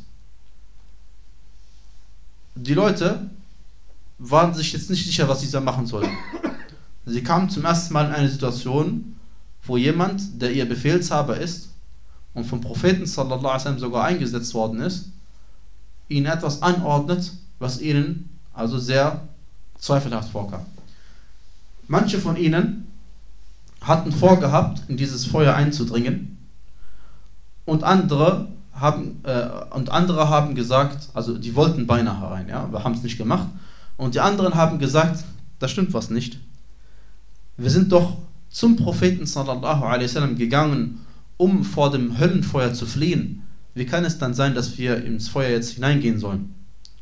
Die Leute waren sich jetzt nicht sicher, was sie da machen sollen. Sie kamen zum ersten Mal in eine Situation, wo jemand, der ihr Befehlshaber ist und vom Propheten sallallahu alaihi wasallam sogar eingesetzt worden ist, ihnen etwas anordnet, was ihnen also sehr zweifelhaft vorkam. Manche von ihnen hatten vorgehabt, in dieses Feuer einzudringen, und andere haben, äh, und andere haben gesagt, also die wollten beinahe rein, ja, wir haben es nicht gemacht, und die anderen haben gesagt, da stimmt was nicht. Wir sind doch zum Propheten sallallahu alaihi wasallam gegangen, um vor dem Höllenfeuer zu fliehen. Wie kann es dann sein, dass wir ins Feuer jetzt hineingehen sollen?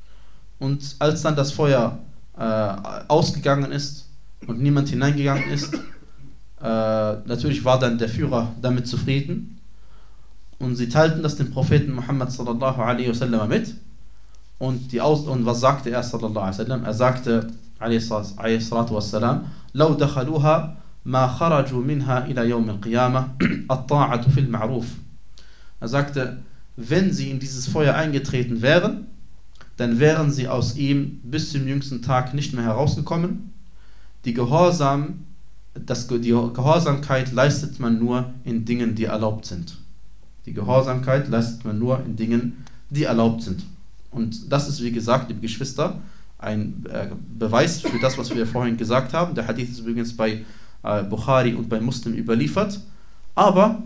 Und als dann das Feuer äh, ausgegangen ist und niemand hineingegangen ist, äh, natürlich war dann der Führer damit zufrieden, und sie teilten das dem Propheten Muhammad sallallahu alaihi wasallam mit. Und, die Aus und was sagte er sallallahu alaihi wasallam? Er sagte alaihi salatu wassalam, لو دخلوها ما خرجوا منها إلى يوم القيامة الطاعة في المعروف. Er sagte, wenn sie in dieses Feuer eingetreten wären, dann wären sie aus ihm bis zum jüngsten Tag nicht mehr herausgekommen. Die, Gehorsam, das, die Gehorsamkeit leistet man nur in Dingen, die erlaubt sind. Die Gehorsamkeit leistet man nur in Dingen, die erlaubt sind. Und das ist, wie gesagt, liebe Geschwister, ein äh, Beweis für das, was wir vorhin gesagt haben. Der Hadith ist übrigens bei äh, Bukhari und bei Muslim überliefert. Aber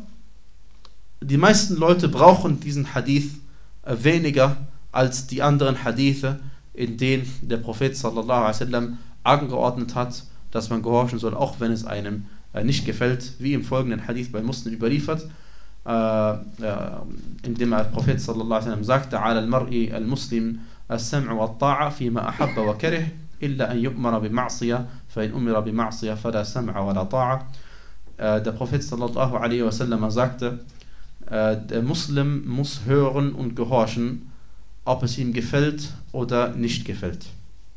die meisten Leute brauchen diesen Hadith äh, weniger als die anderen Hadithe, in denen der Prophet sallallahu alaihi wasallam angeordnet hat, dass man gehorchen soll, auch wenn es einem äh, nicht gefällt, wie im folgenden Hadith bei Muslim überliefert, äh, äh, in dem der Prophet sallallahu alaihi wasallam sagte, ala al-mar'i al-muslim السمع والطاعة فيما أحب وكره إلا أن يؤمر بمعصية فإن أمر بمعصية فلا سمع ولا طاعة. Der Prophet sallallahu alaihi wasallam sagte, der Muslim muss hören und gehorchen, ob es ihm gefällt oder nicht gefällt.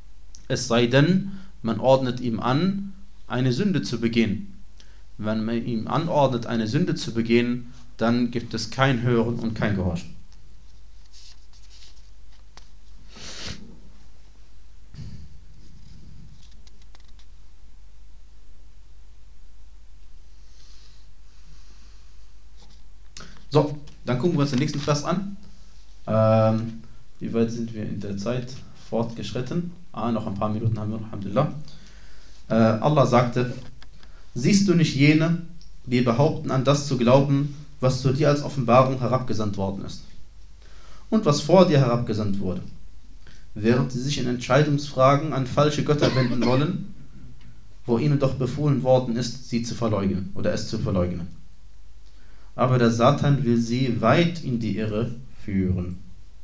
Es sei denn, man ordnet ihm an, eine Sünde zu begehen. Wenn man ihm anordnet, eine Sünde zu begehen, dann gibt es kein Hören und kein Gehorchen. So, dann gucken wir uns den nächsten Vers an. Ähm, wie weit sind wir in der Zeit fortgeschritten? Ah, noch ein paar Minuten haben wir, alhamdulillah. Äh, Allah sagte, siehst du nicht jene, die behaupten, an das zu glauben, was zu dir als Offenbarung herabgesandt worden ist? und was vor dir herabgesandt wurde, während sie sich in Entscheidungsfragen an falsche Götter wenden wollen, wo ihnen doch befohlen worden ist, sie zu verleugnen oder es zu verleugnen. Aber der Satan will sie weit in die Irre führen.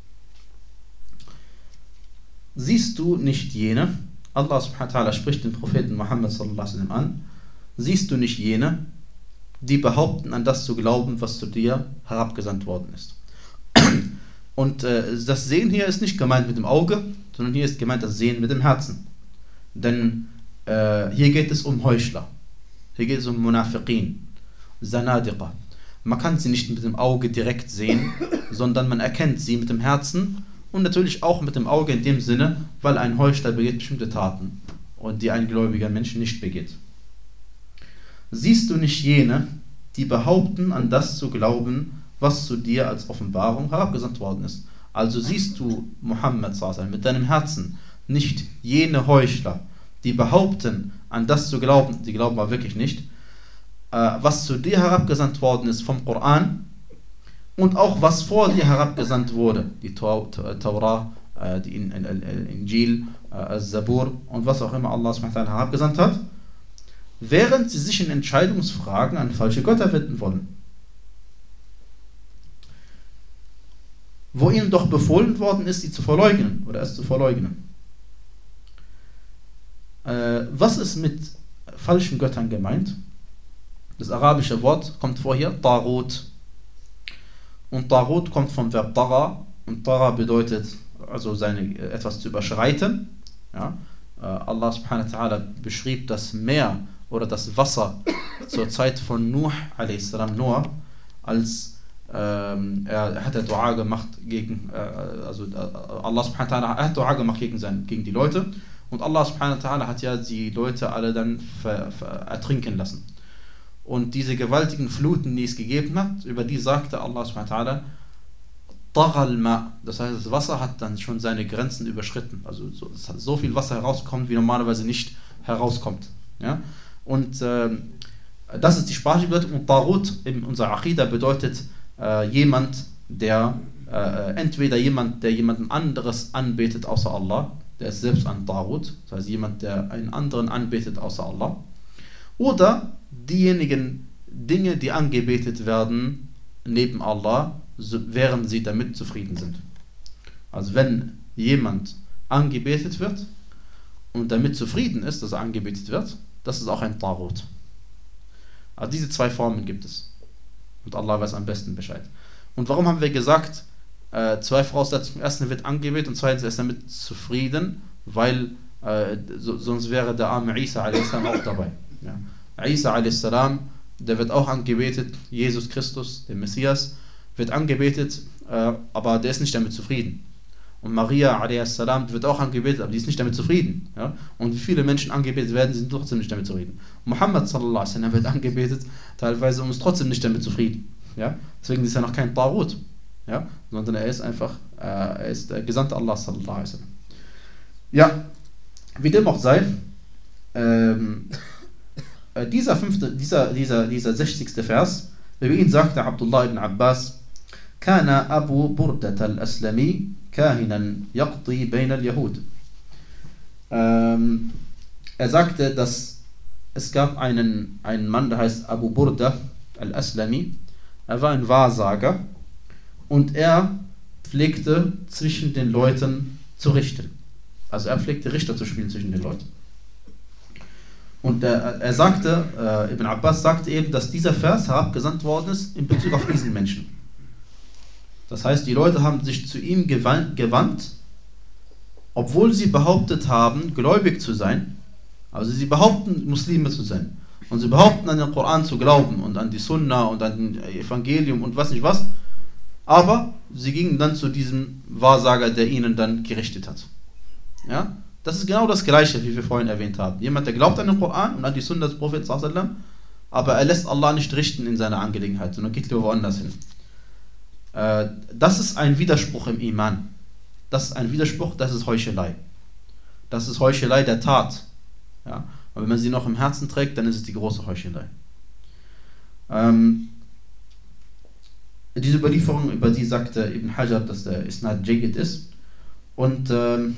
Siehst du nicht jene, Allah subhanahu wa ta'ala spricht den Propheten Muhammad sallallahu alaihi wasallam an, siehst du nicht jene, die behaupten, an das zu glauben, was zu dir herabgesandt worden ist. Und äh, das Sehen hier ist nicht gemeint mit dem Auge, sondern hier ist gemeint das Sehen mit dem Herzen. Denn äh, hier geht es um Heuchler. Hier geht es um Munafiqin, Zanadiqa. Man kann sie nicht mit dem Auge direkt sehen, sondern man erkennt sie mit dem Herzen und natürlich auch mit dem Auge in dem Sinne, weil ein Heuchler begeht bestimmte Taten und die ein gläubiger Mensch nicht begeht. Siehst du nicht jene, die behaupten, an das zu glauben, was zu dir als Offenbarung herabgesandt worden ist? Also siehst du, Muhammad sallallahu alaihi wasallam, mit deinem Herzen nicht jene Heuchler, die behaupten, an das zu glauben, die glauben aber wirklich nicht, äh, was zu dir herabgesandt worden ist vom Koran und auch was vor dir herabgesandt wurde, die Taurah, äh, die in, in, in, Injil, äh, Zabur und was auch immer Allah subhanahu wa ta'ala herabgesandt hat, während sie sich in Entscheidungsfragen an falsche Götter wenden wollen, wo ihnen doch befohlen worden ist, sie zu verleugnen oder es zu verleugnen. Äh, was ist mit falschen Göttern gemeint? Das arabische Wort kommt vor hier, Tarut. Und Tarut kommt vom Verb Tara. Und Tara bedeutet also seine, etwas zu überschreiten. Ja? Äh, Allah subhanahu wa ta'ala beschrieb das Meer oder das Wasser zur Zeit von Nuh a s. Noah, als ähm, er, er hat er Dua gemacht gegen, äh, also äh, Allah subhanahu wa ta'ala hat Dua gemacht gegen, sein, gegen die Leute und Allah subhanahu wa ta'ala hat ja die Leute alle dann ver, ver, ertrinken lassen. Und diese gewaltigen Fluten, die es gegeben hat, über die sagte Allah subhanahu wa ta'ala, Taghal ma, das heißt, das Wasser hat dann schon seine Grenzen überschritten. Also so, es hat so viel Wasser herauskommt, wie normalerweise nicht herauskommt. Ja? Und äh, das ist die sprachliche Bedeutung. Und Tarut in unserer Aqidah bedeutet äh, jemand, der äh, entweder jemand, der jemanden anderes anbetet außer Allah, der ist selbst ein Tarut, das heißt jemand, der einen anderen anbetet außer Allah, oder diejenigen Dinge, die angebetet werden neben Allah, so, während sie damit zufrieden sind. Also wenn jemand angebetet wird und damit zufrieden ist, dass er angebetet wird, das ist auch ein Tarut. Also diese zwei Formen gibt es. Und Allah weiß am besten Bescheid. Und warum haben wir gesagt, äh, zwei Voraussetzungen, erstens wird angebetet und zweitens ist er damit zufrieden, weil äh, so, sonst wäre der arme Isa a s. Auch dabei. Ja. Isa a s., der wird auch angebetet, Jesus Christus, der Messias, wird angebetet, äh, aber der ist nicht damit zufrieden. Und Maria a s. wird auch angebetet, aber die ist nicht damit zufrieden. Ja? Und wie viele Menschen angebetet werden, sind trotzdem nicht damit zufrieden. Muhammad sallallahu alaihi wasallam wird angebetet, teilweise und ist trotzdem nicht damit zufrieden. Ja? Deswegen ist er noch kein Tarut, ja? Sondern er ist einfach, äh, er ist der Gesandte Allah sallallahu alaihi wasallam. Ja, wie dem auch sei, ähm, äh, dieser fünfte, dieser, dieser, dieser sechzigste Vers, über ihn sagte Abdullah ibn Abbas, Kana Abu Burdat al-Aslami kahinan yaqdi bayna al-Yahud. Ähm, er sagte, dass es gab einen, einen Mann, der heißt Abu Burda al-Aslami. Er war ein Wahrsager und er pflegte zwischen den Leuten zu richten. Also er pflegte Richter zu spielen zwischen den Leuten. Und er, er sagte, äh, Ibn Abbas sagte eben, dass dieser Vers herabgesandt worden ist in Bezug auf diesen Menschen. Das heißt, die Leute haben sich zu ihm gewandt, gewandt, obwohl sie behauptet haben, gläubig zu sein. Also sie behaupten, Muslime zu sein. Und sie behaupten, an den Koran zu glauben und an die Sunna und an das Evangelium und was nicht was. Aber sie gingen dann zu diesem Wahrsager, der ihnen dann gerichtet hat. Ja? Das ist genau das Gleiche, wie wir vorhin erwähnt haben. Jemand, der glaubt an den Koran und an die Sunna des Propheten sallallahu alaihi wasallam, aber er lässt Allah nicht richten in seiner Angelegenheit, sondern geht lieber woanders hin. Äh, das ist ein Widerspruch im Iman. Das ist ein Widerspruch, das ist Heuchelei. Das ist Heuchelei der Tat. Ja? Und wenn man sie noch im Herzen trägt, dann ist es die große Heuchelei. Ähm, diese Überlieferung, über die sagte Ibn Hajar, dass der Isnad Jayyid ist. Und ähm,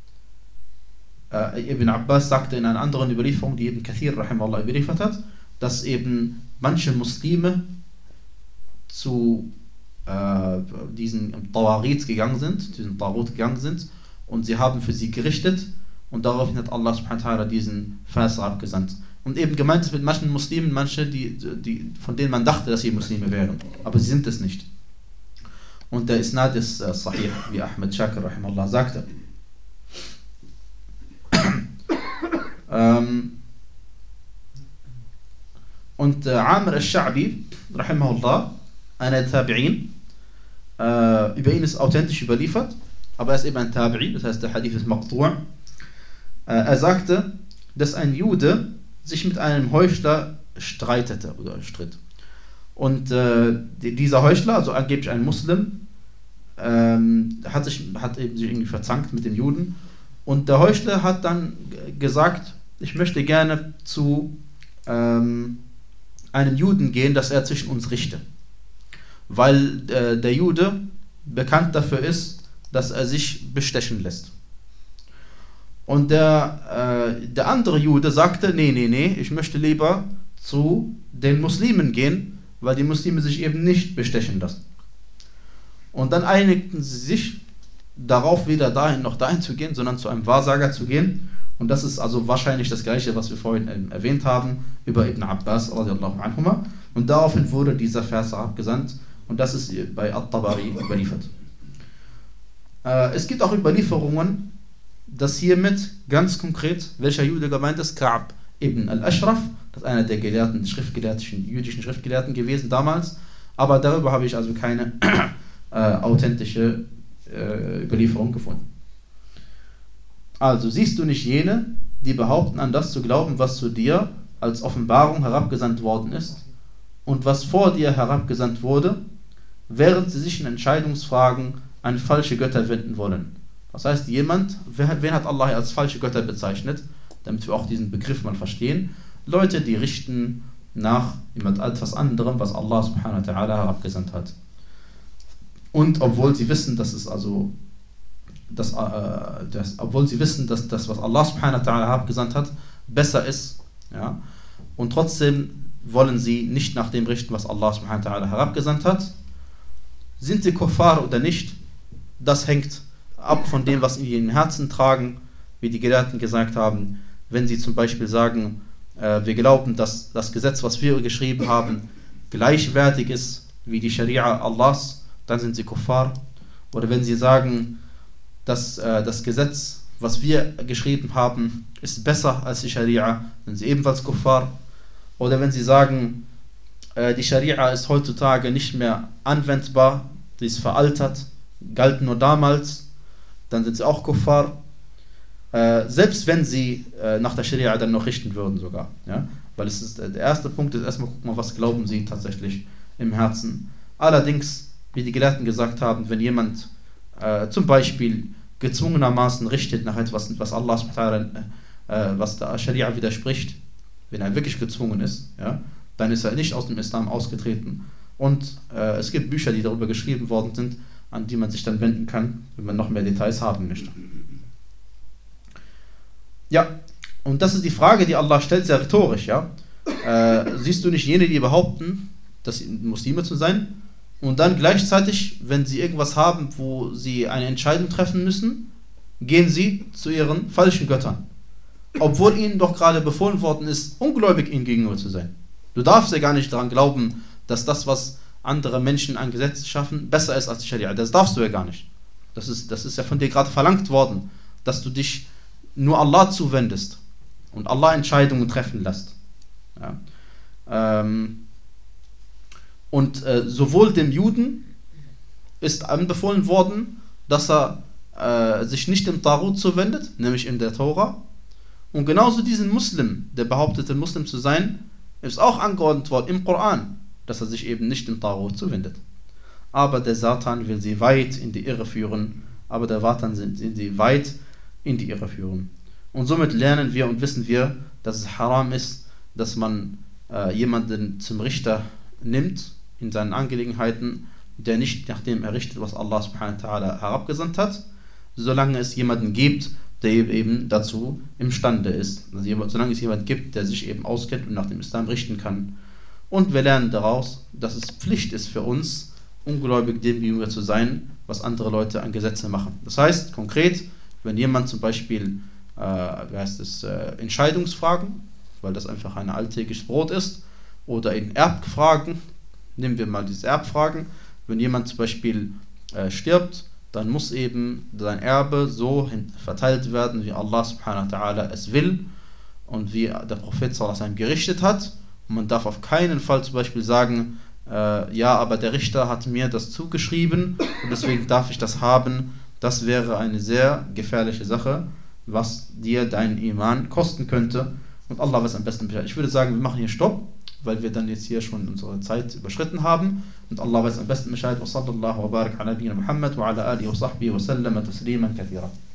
äh, Ibn Abbas sagte in einer anderen Überlieferung, die Ibn Kathir rahimahullah überliefert hat, dass eben manche Muslime zu äh, diesen Tawarit gegangen sind, diesen Tarut gegangen sind, und sie haben für sie gerichtet, und daraufhin hat Allah subhanahu wa ta'ala diesen Vers abgesandt. Und eben gemeint ist mit manchen Muslimen, manche, die, die, von denen man dachte, dass sie Muslime wären, aber sie sind es nicht. Und der Isnad ist äh, sahih, wie Ahmed Shakir rahimahullah sagte. ähm, und äh, Amr al-Sha'bi rahimahullah, einer Tabi'in, äh, über ihn ist authentisch überliefert, aber er ist eben ein Tabi'i, das heißt der Hadith ist maqtu'. Äh, er sagte, dass ein Jude sich mit einem Heuchler streitete oder stritt. Und äh, dieser Heuchler, also angeblich ein Muslim, ähm, hat, sich, hat eben sich irgendwie verzankt mit den Juden. Und der Heuchler hat dann gesagt, ich möchte gerne zu ähm, einem Juden gehen, dass er zwischen uns richte. Weil äh, der Jude bekannt dafür ist, dass er sich bestechen lässt. Und der, äh, der andere Jude sagte, nee, nee, nee, ich möchte lieber zu den Muslimen gehen, weil die Muslime sich eben nicht bestechen lassen. Und dann einigten sie sich darauf, weder dahin noch dahin zu gehen, sondern zu einem Wahrsager zu gehen. Und das ist also wahrscheinlich das Gleiche, was wir vorhin ähm, erwähnt haben, über Ibn Abbas radiallahu anhuma. Und daraufhin wurde dieser Vers abgesandt. Und das ist bei At-Tabari überliefert. Äh, es gibt auch Überlieferungen, dass hiermit ganz konkret, welcher Jude gemeint ist, Ka'b ibn al-Ashraf, das ist einer der Gelehrten, Schriftgelehrten, jüdischen Schriftgelehrten gewesen damals, aber darüber habe ich also keine äh, authentische äh, Überlieferung gefunden. Also siehst du nicht jene, die behaupten, an das zu glauben, was zu dir als Offenbarung herabgesandt worden ist und was vor dir herabgesandt wurde, während sie sich in Entscheidungsfragen an falsche Götter wenden wollen. Das heißt, jemand, wen hat Allah als falsche Götter bezeichnet, damit wir auch diesen Begriff mal verstehen? Leute, die richten nach etwas anderem, was Allah subhanahu wa ta'ala herabgesandt hat. Und obwohl sie wissen, dass es also, dass, äh, dass, obwohl sie wissen, dass das, was Allah subhanahu wa ta'ala herabgesandt hat, besser ist, ja, und trotzdem wollen sie nicht nach dem richten, was Allah subhanahu wa ta'ala herabgesandt hat. Sind sie Kuffar oder nicht? Das hängt ab von dem, was sie in ihren Herzen tragen, wie die Gelehrten gesagt haben. Wenn sie zum Beispiel sagen, äh, wir glauben, dass das Gesetz, was wir geschrieben haben, gleichwertig ist wie die Scharia Allahs, dann sind sie Kuffar. Oder wenn sie sagen, dass äh, das Gesetz, was wir geschrieben haben, ist besser als die Scharia, sind sie ebenfalls Kuffar. Oder wenn sie sagen, äh, die Scharia ist heutzutage nicht mehr anwendbar, sie ist veraltet, galt nur damals, dann sind sie auch Kuffar, äh, selbst wenn sie äh, nach der Scharia dann noch richten würden sogar. Ja? Weil es ist, der erste Punkt ist erstmal, guck mal, was glauben sie tatsächlich im Herzen. Allerdings, wie die Gelehrten gesagt haben, wenn jemand äh, zum Beispiel gezwungenermaßen richtet nach etwas, was Allah äh, was der Scharia widerspricht, wenn er wirklich gezwungen ist, ja, dann ist er nicht aus dem Islam ausgetreten. Und äh, es gibt Bücher, die darüber geschrieben worden sind, an die man sich dann wenden kann, wenn man noch mehr Details haben möchte. Ja, und das ist die Frage, die Allah stellt, sehr rhetorisch. Ja? Äh, siehst du nicht jene, die behaupten, dass sie Muslime zu sein, und dann gleichzeitig, wenn sie irgendwas haben, wo sie eine Entscheidung treffen müssen, gehen sie zu ihren falschen Göttern. Obwohl ihnen doch gerade befohlen worden ist, ungläubig ihnen gegenüber zu sein. Du darfst ja gar nicht daran glauben, dass das, was andere Menschen an Gesetzen schaffen, besser ist als die Scharia. Das darfst du ja gar nicht. Das ist, das ist ja von dir gerade verlangt worden, dass du dich nur Allah zuwendest und Allah Entscheidungen treffen lässt. Ja. Ähm, und äh, sowohl dem Juden ist anbefohlen worden, dass er äh, sich nicht dem Tarut zuwendet, nämlich in der Tora. Und genauso diesen Muslim, der behauptete Muslim zu sein, ist auch angeordnet worden im Koran, dass er sich eben nicht dem Tarut zuwendet. Aber der Satan will sie weit in die Irre führen, aber der Satan sind sie weit in die Irre führen. Und somit lernen wir und wissen wir, dass es haram ist, dass man äh, jemanden zum Richter nimmt in seinen Angelegenheiten, der nicht nach dem errichtet, was Allah subhanahu wa ta'ala herabgesandt hat, solange es jemanden gibt, der eben dazu imstande ist. Also solange es jemanden gibt, der sich eben auskennt und nach dem Islam richten kann. Und wir lernen daraus, dass es Pflicht ist für uns, ungläubig dem gegenüber zu sein, was andere Leute an Gesetze machen. Das heißt, konkret, wenn jemand zum Beispiel, äh, wie heißt es, äh, Entscheidungsfragen, weil das einfach ein alltägliches Brot ist, oder in Erbfragen, nehmen wir mal diese Erbfragen, wenn jemand zum Beispiel äh, stirbt, dann muss eben sein Erbe so verteilt werden, wie Allah subhanahu wa ta'ala es will und wie der Prophet sallallahu alaihi wasallam gerichtet hat. Und man darf auf keinen Fall zum Beispiel sagen, äh, ja, aber der Richter hat mir das zugeschrieben und deswegen darf ich das haben. Das wäre eine sehr gefährliche Sache, was dir dein Iman kosten könnte. Und Allah weiß am besten Bescheid. Ich würde sagen, wir machen hier Stopp, weil wir dann jetzt hier schon unsere Zeit überschritten haben. Und Allah weiß am besten Bescheid. Wa sallallahu wa barak ala nabiyyina Muhammad wa ala alihi wa sahbihi wa sallama tasliman kathira.